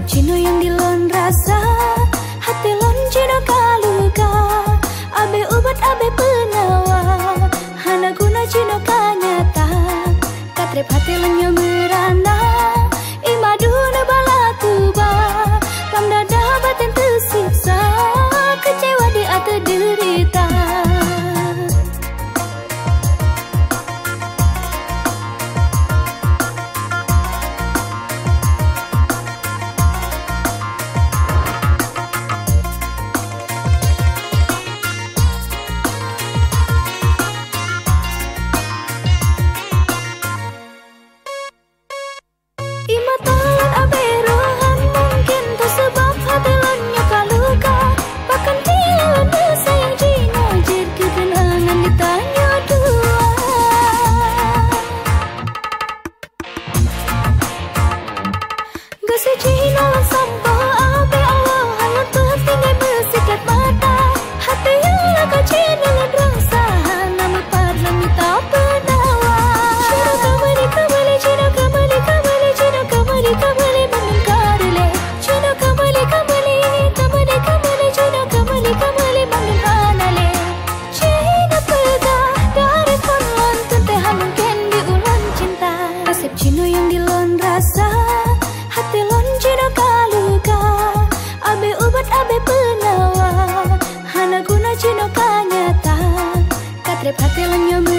Kasep Cino yang dilon rasa, hati lon Cino kaluka. Abe ubat abe penawa, hana guna Cino kanyata. Katrep hati lonnya merana, imaduna bala tuba. Pamdada batin tersiksa, kecewa di atas derita. Cino yang dilon rasa, hati lon Cino kaluka. Abe ubat abe penawa, hana guna Cino kanyata. Katrep hati lonnya